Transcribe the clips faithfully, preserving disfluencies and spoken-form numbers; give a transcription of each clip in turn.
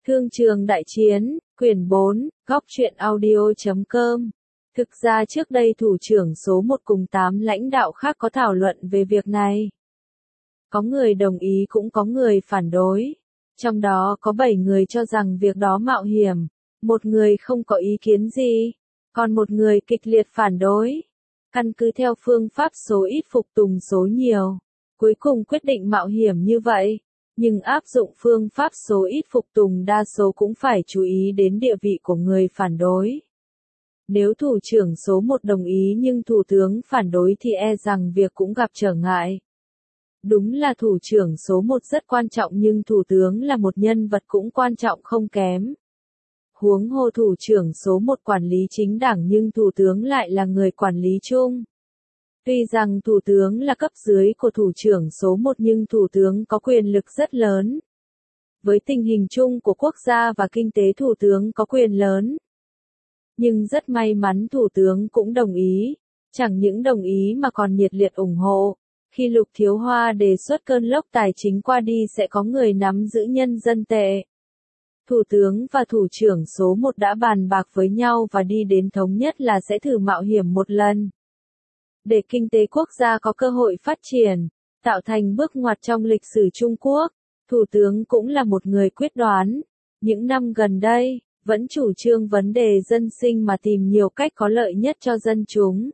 Thương trường đại chiến, quyển bốn, góc truyện audio chấm com. Thực ra trước đây thủ trưởng số một cùng tám lãnh đạo khác có thảo luận về việc này. Có người đồng ý cũng có người phản đối. Trong đó có bảy người cho rằng việc đó mạo hiểm, một người không có ý kiến gì, còn một người kịch liệt phản đối. Căn cứ theo phương pháp số ít phục tùng số nhiều, cuối cùng quyết định mạo hiểm như vậy. Nhưng áp dụng phương pháp số ít phục tùng đa số cũng phải chú ý đến địa vị của người phản đối. Nếu thủ trưởng số một đồng ý nhưng thủ tướng phản đối thì e rằng việc cũng gặp trở ngại. Đúng là thủ trưởng số một rất quan trọng nhưng thủ tướng là một nhân vật cũng quan trọng không kém. Huống hồ thủ trưởng số một quản lý chính đảng nhưng thủ tướng lại là người quản lý chung. Tuy rằng thủ tướng là cấp dưới của thủ trưởng số một nhưng thủ tướng có quyền lực rất lớn. Với tình hình chung của quốc gia và kinh tế thủ tướng có quyền lớn. Nhưng rất may mắn thủ tướng cũng đồng ý, chẳng những đồng ý mà còn nhiệt liệt ủng hộ. Khi Lục Thiếu Hoa đề xuất cơn lốc tài chính qua đi sẽ có người nắm giữ nhân dân tệ. Thủ tướng và thủ trưởng số một đã bàn bạc với nhau và đi đến thống nhất là sẽ thử mạo hiểm một lần. Để kinh tế quốc gia có cơ hội phát triển, tạo thành bước ngoặt trong lịch sử Trung Quốc, Thủ tướng cũng là một người quyết đoán. Những năm gần đây, vẫn chủ trương vấn đề dân sinh mà tìm nhiều cách có lợi nhất cho dân chúng.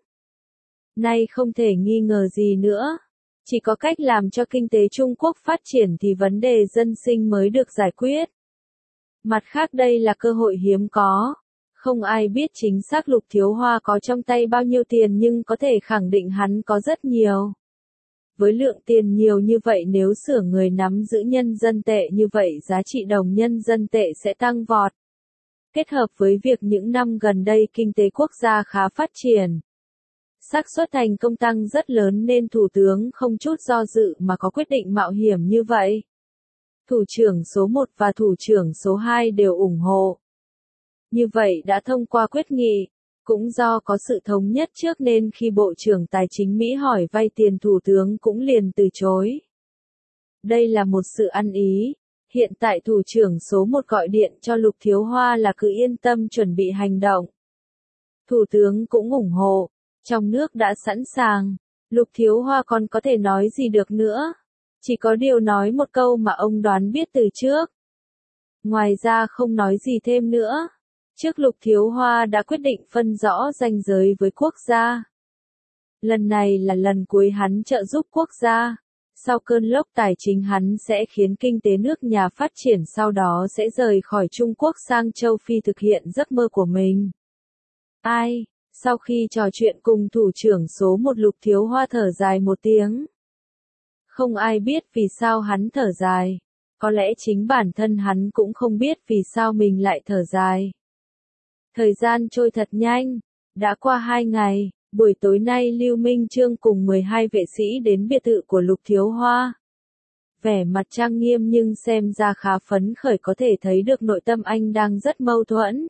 Nay không thể nghi ngờ gì nữa. Chỉ có cách làm cho kinh tế Trung Quốc phát triển thì vấn đề dân sinh mới được giải quyết. Mặt khác đây là cơ hội hiếm có. Không ai biết chính xác Lục Thiếu Hoa có trong tay bao nhiêu tiền nhưng có thể khẳng định hắn có rất nhiều. Với lượng tiền nhiều như vậy nếu sửa người nắm giữ nhân dân tệ như vậy giá trị đồng nhân dân tệ sẽ tăng vọt. Kết hợp với việc những năm gần đây kinh tế quốc gia khá phát triển. Xác suất thành công tăng rất lớn nên Thủ tướng không chút do dự mà có quyết định mạo hiểm như vậy. Thủ trưởng số một và thủ trưởng số hai đều ủng hộ. Như vậy đã thông qua quyết nghị, cũng do có sự thống nhất trước nên khi Bộ trưởng Tài chính Mỹ hỏi vay tiền Thủ tướng cũng liền từ chối. Đây là một sự ăn ý, hiện tại thủ trưởng số một gọi điện cho Lục Thiếu Hoa là cứ yên tâm chuẩn bị hành động. Thủ tướng cũng ủng hộ, trong nước đã sẵn sàng, Lục Thiếu Hoa còn có thể nói gì được nữa, chỉ có điều nói một câu mà ông đoán biết từ trước. Ngoài ra không nói gì thêm nữa. Trước Lục Thiếu Hoa đã quyết định phân rõ ranh giới với quốc gia. Lần này là lần cuối hắn trợ giúp quốc gia. Sau cơn lốc tài chính hắn sẽ khiến kinh tế nước nhà phát triển sau đó sẽ rời khỏi Trung Quốc sang châu Phi thực hiện giấc mơ của mình. Ai? Sau khi trò chuyện cùng thủ trưởng số một Lục Thiếu Hoa thở dài một tiếng. Không ai biết vì sao hắn thở dài. Có lẽ chính bản thân hắn cũng không biết vì sao mình lại thở dài. Thời gian trôi thật nhanh, đã qua hai ngày, buổi tối nay Lưu Minh Chương cùng mười hai vệ sĩ đến biệt thự của Lục Thiếu Hoa. Vẻ mặt trang nghiêm nhưng xem ra khá phấn khởi có thể thấy được nội tâm anh đang rất mâu thuẫn.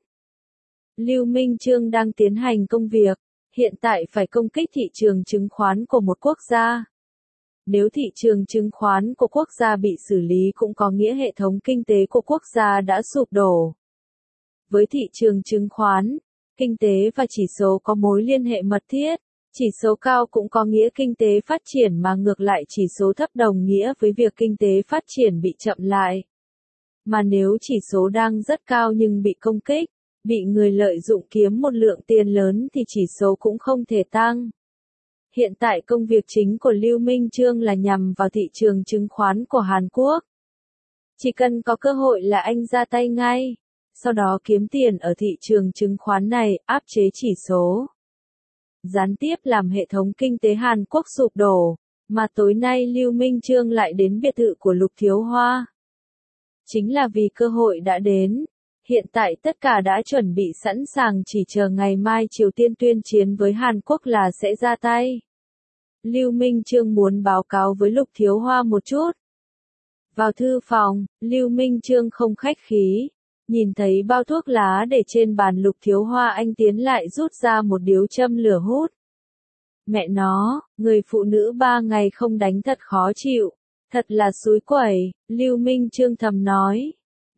Lưu Minh Chương đang tiến hành công việc, hiện tại phải công kích thị trường chứng khoán của một quốc gia. Nếu thị trường chứng khoán của quốc gia bị xử lý cũng có nghĩa hệ thống kinh tế của quốc gia đã sụp đổ. Với thị trường chứng khoán, kinh tế và chỉ số có mối liên hệ mật thiết, chỉ số cao cũng có nghĩa kinh tế phát triển mà ngược lại chỉ số thấp đồng nghĩa với việc kinh tế phát triển bị chậm lại. Mà nếu chỉ số đang rất cao nhưng bị công kích, bị người lợi dụng kiếm một lượng tiền lớn thì chỉ số cũng không thể tăng. Hiện tại công việc chính của Lưu Minh Chương là nhằm vào thị trường chứng khoán của Hàn Quốc. Chỉ cần có cơ hội là anh ra tay ngay. Sau đó kiếm tiền ở thị trường chứng khoán này, áp chế chỉ số. Gián tiếp làm hệ thống kinh tế Hàn Quốc sụp đổ, mà tối nay Lưu Minh Chương lại đến biệt thự của Lục Thiếu Hoa. Chính là vì cơ hội đã đến. Hiện tại tất cả đã chuẩn bị sẵn sàng chỉ chờ ngày mai Triều Tiên tuyên chiến với Hàn Quốc là sẽ ra tay. Lưu Minh Chương muốn báo cáo với Lục Thiếu Hoa một chút. Vào thư phòng, Lưu Minh Chương không khách khí. Nhìn thấy bao thuốc lá để trên bàn Lục Thiếu Hoa anh tiến lại rút ra một điếu châm lửa hút. Mẹ nó, người phụ nữ ba ngày không đánh thật khó chịu, thật là xúi quẩy, Lưu Minh Chương thầm nói.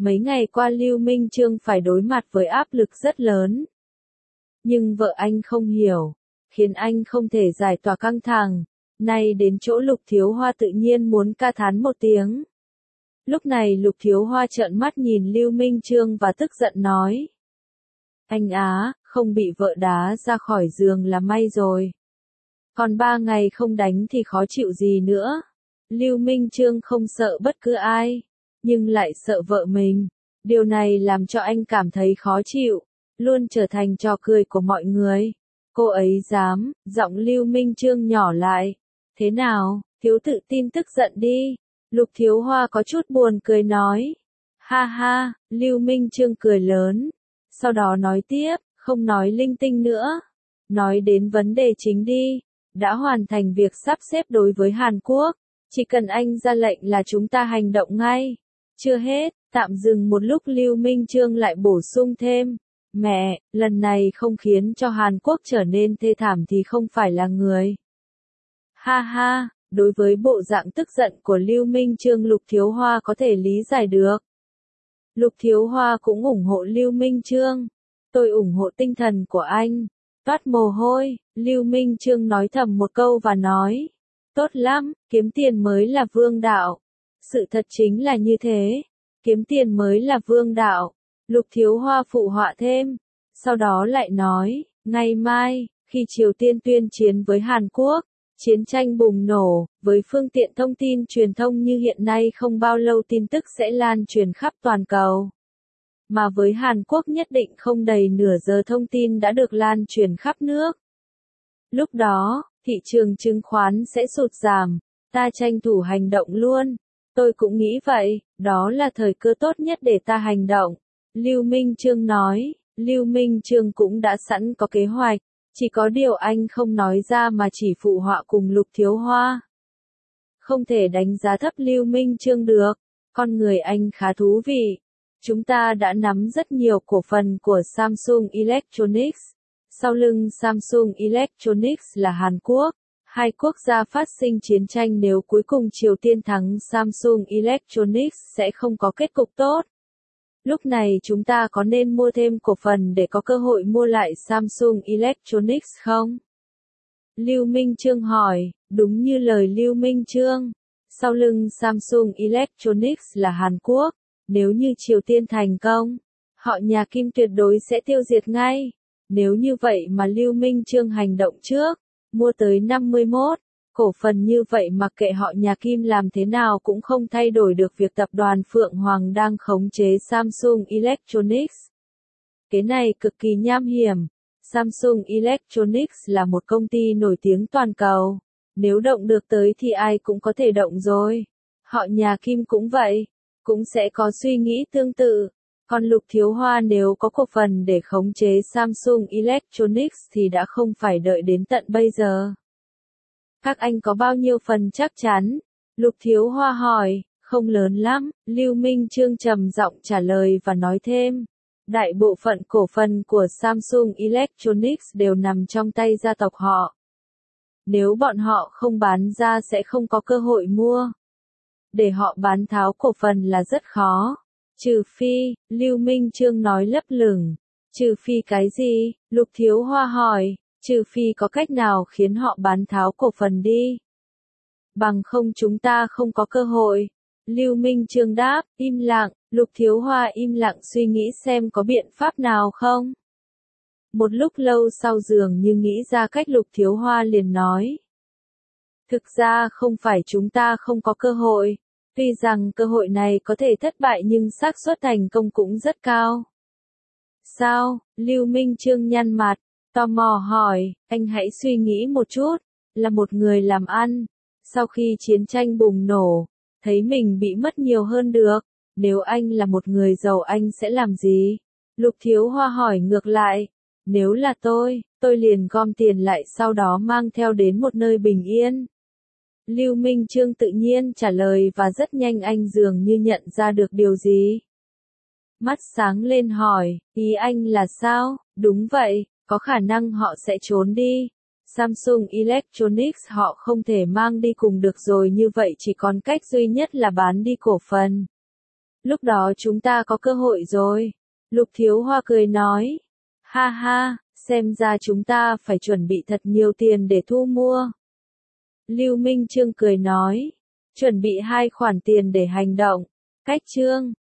Mấy ngày qua Lưu Minh Chương phải đối mặt với áp lực rất lớn. Nhưng vợ anh không hiểu, khiến anh không thể giải tỏa căng thẳng. Nay đến chỗ Lục Thiếu Hoa tự nhiên muốn ca thán một tiếng. Lúc này Lục Thiếu Hoa trợn mắt nhìn Lưu Minh Chương và tức giận nói. Anh á, không bị vợ đá ra khỏi giường là may rồi. Còn ba ngày không đánh thì khó chịu gì nữa. Lưu Minh Chương không sợ bất cứ ai, nhưng lại sợ vợ mình. Điều này làm cho anh cảm thấy khó chịu, luôn trở thành trò cười của mọi người. Cô ấy dám, giọng Lưu Minh Chương nhỏ lại. Thế nào, thiếu tự tin tức giận đi. Lục Thiếu Hoa có chút buồn cười nói. Ha ha, Lưu Minh Chương cười lớn. Sau đó nói tiếp, không nói linh tinh nữa. Nói đến vấn đề chính đi. Đã hoàn thành việc sắp xếp đối với Hàn Quốc. Chỉ cần anh ra lệnh là chúng ta hành động ngay. Chưa hết, tạm dừng một lúc Lưu Minh Chương lại bổ sung thêm. Mẹ, lần này không khiến cho Hàn Quốc trở nên thê thảm thì không phải là người. Ha ha, đối với bộ dạng tức giận của Lưu Minh Chương Lục Thiếu Hoa có thể lý giải được. Lục Thiếu Hoa cũng ủng hộ Lưu Minh Chương. Tôi ủng hộ tinh thần của anh. Toát mồ hôi, Lưu Minh Chương nói thầm một câu và nói. Tốt lắm, kiếm tiền mới là vương đạo. Sự thật chính là như thế. Kiếm tiền mới là vương đạo. Lục Thiếu Hoa phụ họa thêm. Sau đó lại nói, ngày mai, khi Triều Tiên tuyên chiến với Hàn Quốc, chiến tranh bùng nổ, với phương tiện thông tin truyền thông như hiện nay không bao lâu tin tức sẽ lan truyền khắp toàn cầu. Mà với Hàn Quốc nhất định không đầy nửa giờ thông tin đã được lan truyền khắp nước. Lúc đó, thị trường chứng khoán sẽ sụt giảm, ta tranh thủ hành động luôn. Tôi cũng nghĩ vậy, đó là thời cơ tốt nhất để ta hành động. Lưu Minh Chương nói, Lưu Minh Chương cũng đã sẵn có kế hoạch, chỉ có điều anh không nói ra mà chỉ phụ họa cùng Lục Thiếu Hoa. Không thể đánh giá thấp Lưu Minh Chương được, con người anh khá thú vị. Chúng ta đã nắm rất nhiều cổ phần của Samsung Electronics. Sau lưng Samsung Electronics là Hàn Quốc. Hai quốc gia phát sinh chiến tranh nếu cuối cùng Triều Tiên thắng Samsung Electronics sẽ không có kết cục tốt. Lúc này chúng ta có nên mua thêm cổ phần để có cơ hội mua lại Samsung Electronics không? Lưu Minh Chương hỏi, đúng như lời Lưu Minh Chương. Sau lưng Samsung Electronics là Hàn Quốc. Nếu như Triều Tiên thành công, họ nhà Kim tuyệt đối sẽ tiêu diệt ngay. Nếu như vậy mà Lưu Minh Chương hành động trước, mua tới năm mươi mốt cổ phần như vậy mặc kệ họ nhà Kim làm thế nào cũng không thay đổi được việc tập đoàn Phượng Hoàng đang khống chế Samsung Electronics. Cái này cực kỳ nham hiểm. Samsung Electronics là một công ty nổi tiếng toàn cầu. Nếu động được tới thì ai cũng có thể động rồi. Họ nhà Kim cũng vậy, cũng sẽ có suy nghĩ tương tự. Còn Lục Thiếu Hoa nếu có cổ phần để khống chế Samsung Electronics thì đã không phải đợi đến tận bây giờ. Các anh có bao nhiêu phần chắc chắn? Lục Thiếu Hoa hỏi, không lớn lắm, Lưu Minh Chương trầm giọng trả lời và nói thêm. Đại bộ phận cổ phần của Samsung Electronics đều nằm trong tay gia tộc họ. Nếu bọn họ không bán ra sẽ không có cơ hội mua. Để họ bán tháo cổ phần là rất khó. Trừ phi, Lưu Minh Chương nói lấp lửng. Trừ phi cái gì? Lục Thiếu Hoa hỏi. Trừ phi có cách nào khiến họ bán tháo cổ phần đi. Bằng không chúng ta không có cơ hội. Lưu Minh Chương đáp, im lặng. Lục Thiếu Hoa im lặng suy nghĩ xem có biện pháp nào không. Một lúc lâu sau dường như nghĩ ra cách Lục Thiếu Hoa liền nói. Thực ra không phải chúng ta không có cơ hội. Tuy rằng cơ hội này có thể thất bại nhưng xác suất thành công cũng rất cao. Sao? Lưu Minh Chương nhăn mặt, tò mò hỏi, anh hãy suy nghĩ một chút, là một người làm ăn. Sau khi chiến tranh bùng nổ, thấy mình bị mất nhiều hơn được. Nếu anh là một người giàu anh sẽ làm gì? Lục Thiếu Hoa hỏi ngược lại. Nếu là tôi, tôi liền gom tiền lại sau đó mang theo đến một nơi bình yên. Lưu Minh Chương tự nhiên trả lời và rất nhanh anh dường như nhận ra được điều gì. Mắt sáng lên hỏi, ý anh là sao? Đúng vậy, có khả năng họ sẽ trốn đi. Samsung Electronics họ không thể mang đi cùng được rồi như vậy chỉ còn cách duy nhất là bán đi cổ phần. Lúc đó chúng ta có cơ hội rồi. Lục Thiếu Hoa cười nói. Ha ha, xem ra chúng ta phải chuẩn bị thật nhiều tiền để thu mua. Lưu Minh Trương cười nói. Chuẩn bị hai khoản tiền để hành động. Cách chương